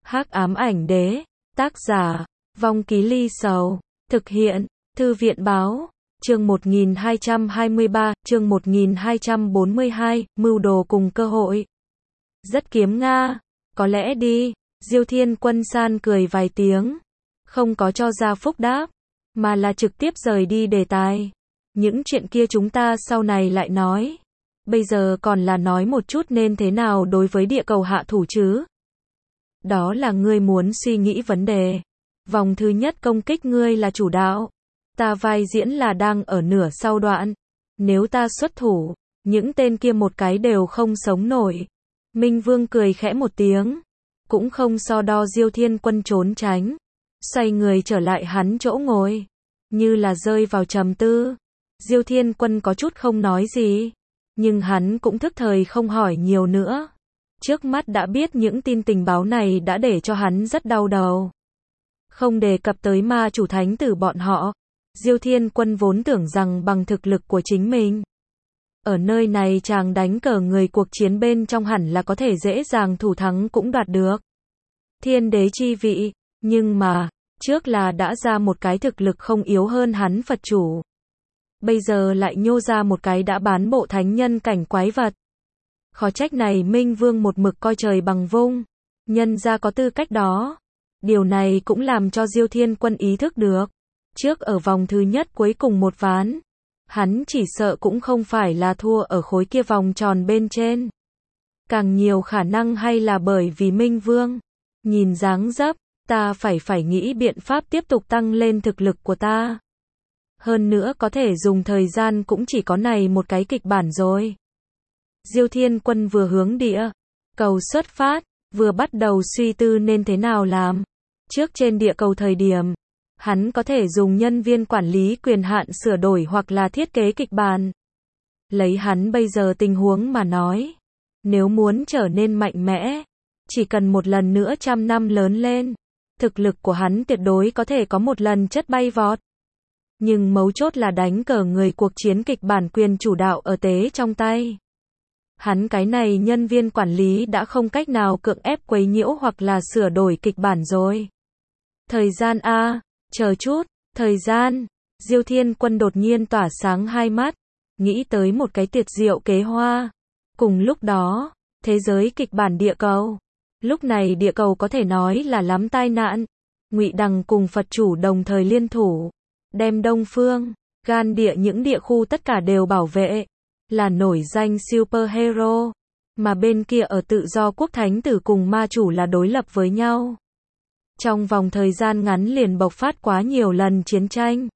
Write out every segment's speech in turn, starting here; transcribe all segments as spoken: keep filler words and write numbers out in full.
Hắc ám ảnh đế, tác giả, Vong Ký Ly Sầu, thực hiện, Thư viện báo, chương một nghìn hai trăm hai mươi ba, chương một nghìn hai trăm bốn mươi hai, mưu đồ cùng cơ hội. Rất kiếm Nga, có lẽ đi, Diêu Thiên Quân san cười vài tiếng, không có cho ra phúc đáp, mà là trực tiếp rời đi đề tài. Những chuyện kia chúng ta sau này lại nói. Bây giờ còn là nói một chút nên thế nào đối với địa cầu hạ thủ chứ? Đó là ngươi muốn suy nghĩ vấn đề. Vòng thứ nhất công kích ngươi là chủ đạo. Ta vai diễn là đang ở nửa sau đoạn. Nếu ta xuất thủ, những tên kia một cái đều không sống nổi. Minh Vương cười khẽ một tiếng. Cũng không so đo Diêu Thiên Quân trốn tránh. Xoay người trở lại hắn chỗ ngồi. Như là rơi vào trầm tư. Diêu Thiên Quân có chút không nói gì. Nhưng hắn cũng thức thời không hỏi nhiều nữa. Trước mắt đã biết những tin tình báo này đã để cho hắn rất đau đầu. Không đề cập tới ma chủ thánh tử bọn họ. Diêu Thiên Quân vốn tưởng rằng bằng thực lực của chính mình. Ở nơi này chàng đánh cờ người cuộc chiến bên trong hẳn là có thể dễ dàng thủ thắng cũng đoạt được. Thiên đế chi vị. Nhưng mà, trước là đã ra một cái thực lực không yếu hơn hắn Phật chủ. Bây giờ lại nhô ra một cái đã bán bộ thánh nhân cảnh quái vật. Khó trách này Minh Vương một mực coi trời bằng vung. Nhân ra có tư cách đó. Điều này cũng làm cho Diêu Thiên Quân ý thức được. Trước ở vòng thứ nhất cuối cùng một ván. Hắn chỉ sợ cũng không phải là thua ở khối kia vòng tròn bên trên. Càng nhiều khả năng hay là bởi vì Minh Vương. Nhìn dáng dấp, ta phải phải nghĩ biện pháp tiếp tục tăng lên thực lực của ta. Hơn nữa có thể dùng thời gian cũng chỉ có này một cái kịch bản rồi. Diêu Thiên Quân vừa hướng địa cầu xuất phát, vừa bắt đầu suy tư nên thế nào làm. Trước trên địa cầu thời điểm, hắn có thể dùng nhân viên quản lý quyền hạn sửa đổi hoặc là thiết kế kịch bản. Lấy hắn bây giờ tình huống mà nói, nếu muốn trở nên mạnh mẽ, chỉ cần một lần nữa trăm năm lớn lên, thực lực của hắn tuyệt đối có thể có một lần chất bay vọt. Nhưng mấu chốt là đánh cờ người cuộc chiến kịch bản quyền chủ đạo ở tế trong tay. Hắn cái này nhân viên quản lý đã không cách nào cưỡng ép quấy nhiễu hoặc là sửa đổi kịch bản rồi. Thời gian a, chờ chút, thời gian. Diêu Thiên Quân đột nhiên tỏa sáng hai mắt, nghĩ tới một cái tuyệt diệu kế hoa. Cùng lúc đó, thế giới kịch bản địa cầu. Lúc này địa cầu có thể nói là lắm tai nạn. Ngụy Đằng cùng Phật chủ đồng thời liên thủ, đem Đông Phương, Gan địa những địa khu tất cả đều bảo vệ, là nổi danh superhero, mà bên kia ở Tự Do Quốc thánh tử cùng ma chủ là đối lập với nhau. Trong vòng thời gian ngắn liền bộc phát quá nhiều lần chiến tranh.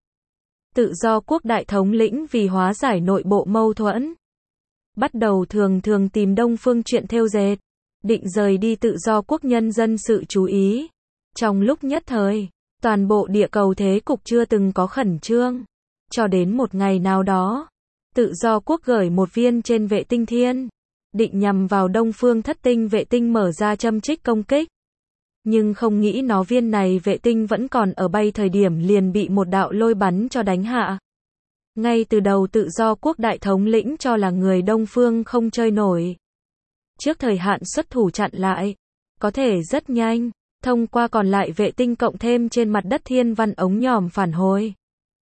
Tự Do Quốc đại thống lĩnh vì hóa giải nội bộ mâu thuẫn, bắt đầu thường thường tìm Đông Phương chuyện thêu dệt, định rời đi Tự Do Quốc nhân dân sự chú ý. Trong lúc nhất thời, toàn bộ địa cầu thế cục chưa từng có khẩn trương. Cho đến một ngày nào đó, Tự Do Quốc gửi một viên trên vệ tinh thiên, định nhằm vào Đông Phương Thất Tinh vệ tinh mở ra châm trích công kích. Nhưng không nghĩ nó viên này vệ tinh vẫn còn ở bay thời điểm liền bị một đạo lôi bắn cho đánh hạ. Ngay từ đầu Tự Do Quốc đại thống lĩnh cho là người Đông Phương không chơi nổi. Trước thời hạn xuất thủ chặn lại, có thể rất nhanh, thông qua còn lại vệ tinh cộng thêm trên mặt đất thiên văn ống nhòm phản hồi.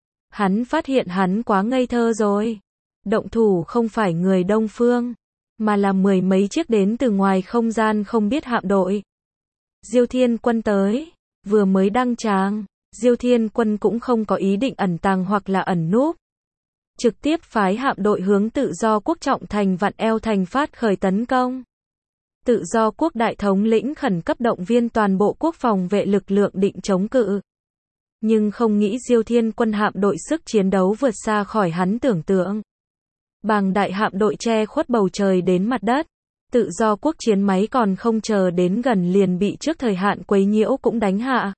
Hắn phát hiện hắn quá ngây thơ rồi. Động thủ không phải người Đông Phương, mà là mười mấy chiếc đến từ ngoài không gian không biết hạm đội. Diêu Thiên Quân tới, vừa mới đăng tràng, Diêu Thiên Quân cũng không có ý định ẩn tàng hoặc là ẩn núp. Trực tiếp phái hạm đội hướng Tự Do Quốc trọng thành Vạn Eo thành phát khởi tấn công. Tự Do Quốc đại thống lĩnh khẩn cấp động viên toàn bộ quốc phòng vệ lực lượng định chống cự. Nhưng không nghĩ Diêu Thiên Quân hạm đội sức chiến đấu vượt xa khỏi hắn tưởng tượng. Bàng đại hạm đội che khuất bầu trời đến mặt đất. Tự Do Quốc chiến máy còn không chờ đến gần liền bị trước thời hạn quấy nhiễu cũng đánh hạ.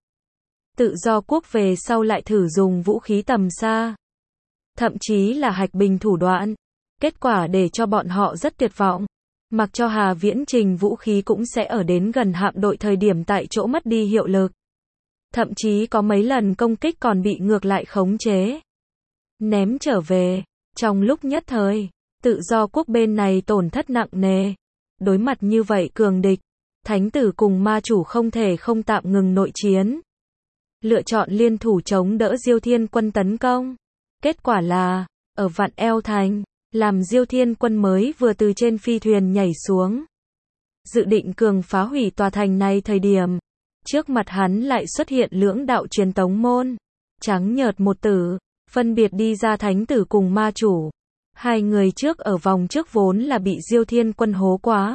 Tự Do Quốc về sau lại thử dùng vũ khí tầm xa, thậm chí là hạch bình thủ đoạn. Kết quả để cho bọn họ rất tuyệt vọng. Mặc cho Hà Viễn Trình vũ khí cũng sẽ ở đến gần hạm đội thời điểm tại chỗ mất đi hiệu lực. Thậm chí có mấy lần công kích còn bị ngược lại khống chế, ném trở về. Trong lúc nhất thời, Tự Do Quốc bên này tổn thất nặng nề. Đối mặt như vậy cường địch, thánh tử cùng ma chủ không thể không tạm ngừng nội chiến. Lựa chọn liên thủ chống đỡ Diêu Thiên Quân tấn công. Kết quả là, ở Vạn Eo Thành, làm Diêu Thiên Quân mới vừa từ trên phi thuyền nhảy xuống. Dự định cường phá hủy tòa thành này thời điểm. Trước mặt hắn lại xuất hiện lưỡng đạo truyền tống môn. Trắng nhợt một tử, phân biệt đi ra thánh tử cùng ma chủ. Hai người trước ở vòng trước vốn là bị Diêu Thiên Quân hố quá.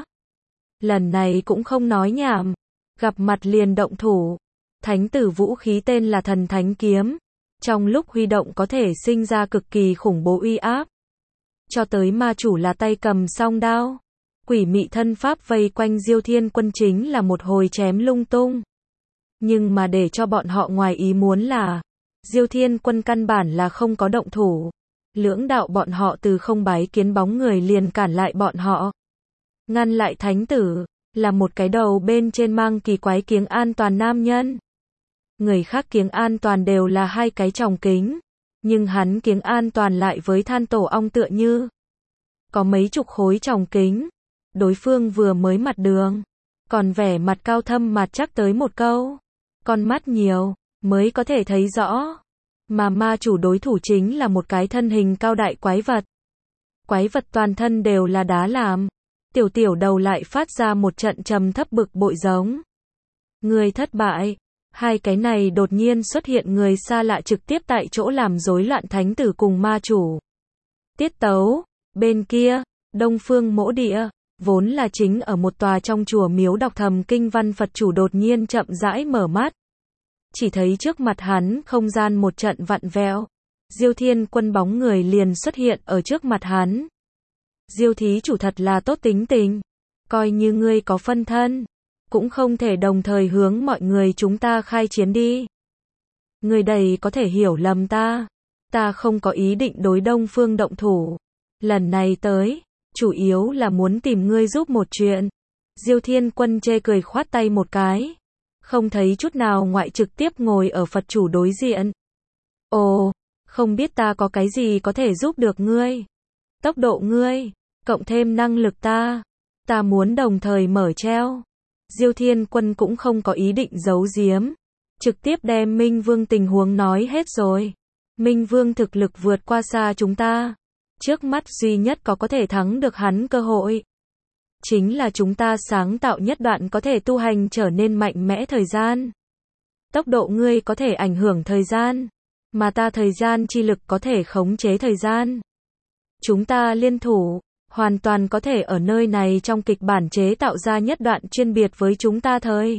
Lần này cũng không nói nhảm. Gặp mặt liền động thủ. Thánh tử vũ khí tên là Thần Thánh Kiếm. Trong lúc huy động có thể sinh ra cực kỳ khủng bố uy áp. Cho tới ma chủ là tay cầm song đao. Quỷ mị thân pháp vây quanh Diêu Thiên Quân chính là một hồi chém lung tung. Nhưng mà để cho bọn họ ngoài ý muốn là, Diêu Thiên Quân căn bản là không có động thủ. Lưỡng đạo bọn họ từ không bái kiến bóng người liền cản lại bọn họ. Ngăn lại thánh tử, là một cái đầu bên trên mang kỳ quái kiếng an toàn nam nhân. Người khác kiếng an toàn đều là hai cái tròng kính. Nhưng hắn kiếng an toàn lại với than tổ ong tựa như. Có mấy chục khối tròng kính. Đối phương vừa mới mặt đường. Còn vẻ mặt cao thâm mặt chắc tới một câu. Con mắt nhiều, mới có thể thấy rõ. Mà ma chủ đối thủ chính là một cái thân hình cao đại quái vật. Quái vật toàn thân đều là đá làm. Tiểu tiểu đầu lại phát ra một trận trầm thấp bực bội giống. Người thất bại. Hai cái này đột nhiên xuất hiện người xa lạ trực tiếp tại chỗ làm rối loạn thánh tử cùng ma chủ. Tiết tấu. Bên kia, Đông Phương Mỗ Địa, vốn là chính ở một tòa trong chùa miếu đọc thầm kinh văn Phật chủ đột nhiên chậm rãi mở mắt. Chỉ thấy trước mặt hắn không gian một trận vặn vẹo. Diêu Thiên Quân bóng người liền xuất hiện ở trước mặt hắn. Diêu thí chủ thật là tốt tính tình. Coi như ngươi có phân thân. Cũng không thể đồng thời hướng mọi người chúng ta khai chiến đi. Người đầy có thể hiểu lầm ta. Ta không có ý định đối Đông Phương động thủ. Lần này tới, chủ yếu là muốn tìm ngươi giúp một chuyện. Diêu Thiên Quân chê cười khoát tay một cái. Không thấy chút nào ngoại trực tiếp ngồi ở Phật chủ đối diện. Ồ, không biết ta có cái gì có thể giúp được ngươi. Tốc độ ngươi, cộng thêm năng lực ta. Ta muốn đồng thời mở treo. Diêu Thiên Quân cũng không có ý định giấu giếm. Trực tiếp đem Minh Vương tình huống nói hết rồi. Minh Vương thực lực vượt qua xa chúng ta. Trước mắt duy nhất có có thể thắng được hắn cơ hội. Chính là chúng ta sáng tạo nhất đoạn có thể tu hành trở nên mạnh mẽ thời gian. Tốc độ ngươi có thể ảnh hưởng thời gian. Mà ta thời gian chi lực có thể khống chế thời gian. Chúng ta liên thủ. Hoàn toàn có thể ở nơi này trong kịch bản chế tạo ra nhất đoạn chuyên biệt với chúng ta thời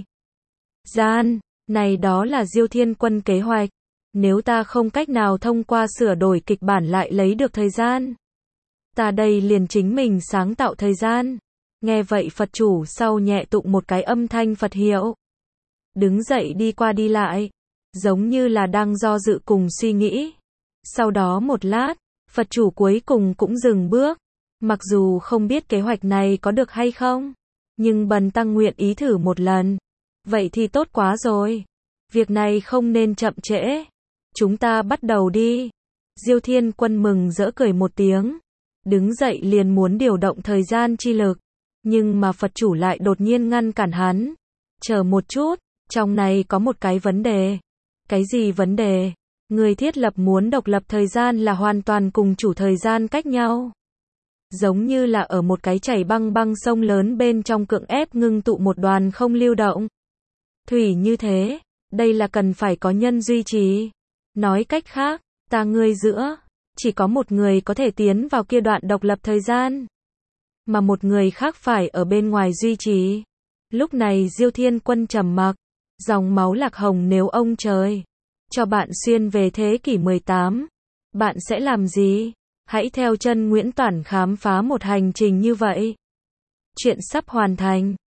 gian. Này đó là Diêu Thiên Quân kế hoạch. Nếu ta không cách nào thông qua sửa đổi kịch bản lại lấy được thời gian. Ta đây liền chính mình sáng tạo thời gian. Nghe vậy Phật chủ sau nhẹ tụng một cái âm thanh Phật hiệu. Đứng dậy đi qua đi lại. Giống như là đang do dự cùng suy nghĩ. Sau đó một lát, Phật chủ cuối cùng cũng dừng bước. Mặc dù không biết kế hoạch này có được hay không. Nhưng bần tăng nguyện ý thử một lần. Vậy thì tốt quá rồi. Việc này không nên chậm trễ. Chúng ta bắt đầu đi. Diêu Thiên Quân mừng rỡ cười một tiếng. Đứng dậy liền muốn điều động thời gian chi lực. Nhưng mà Phật chủ lại đột nhiên ngăn cản hắn. Chờ một chút, trong này có một cái vấn đề. Cái gì vấn đề? Người thiết lập muốn độc lập thời gian là hoàn toàn cùng chủ thời gian cách nhau. Giống như là ở một cái chảy băng băng sông lớn bên trong cưỡng ép ngưng tụ một đoàn không lưu động. Thủy như thế, đây là cần phải có nhân duy trì. Nói cách khác, ta ngươi giữa, chỉ có một người có thể tiến vào kia đoạn độc lập thời gian. Mà một người khác phải ở bên ngoài duy trì. Lúc này Diêu Thiên Quân trầm mặc. Dòng máu lạc hồng nếu ông trời cho bạn xuyên về thế kỷ mười tám. Bạn sẽ làm gì? Hãy theo chân Nguyễn Toản khám phá một hành trình như vậy. Chuyện sắp hoàn thành.